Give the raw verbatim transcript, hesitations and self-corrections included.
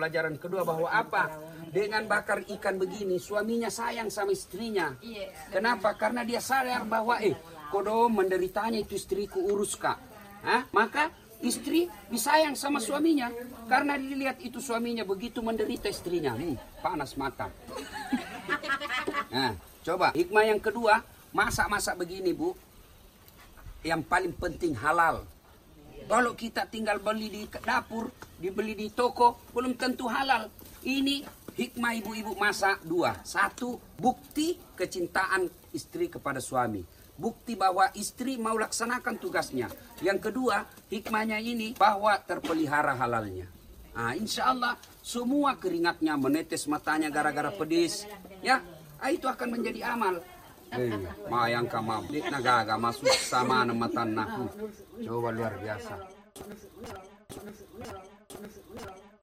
pelajaran kedua bahwa apa? Dengan bakar ikan begini, suaminya sayang sama istrinya. Kenapa? Karena dia sadar bahwa eh, kodo menderitanya itu istriku urus kak. Hah? Maka istri disayang sama suaminya karena dilihat itu suaminya begitu menderita istrinya. Hmm, panas mata. Nah, coba hikmah yang kedua, masak-masak begini bu, yang paling penting halal. Kalau kita tinggal beli di dapur, dibeli di toko, belum tentu halal. Ini hikmah ibu-ibu masak dua. Satu, bukti kecintaan istri kepada suami. Bukti bahwa istri mau laksanakan tugasnya. Yang kedua, hikmahnya ini bahwa terpelihara halalnya. Nah, insya Allah semua keringatnya menetes matanya gara-gara pedis. Ya, itu akan menjadi amal. Eh, mayang kamam, dit nagaga masuk sama nama tanah. Coba luar biasa.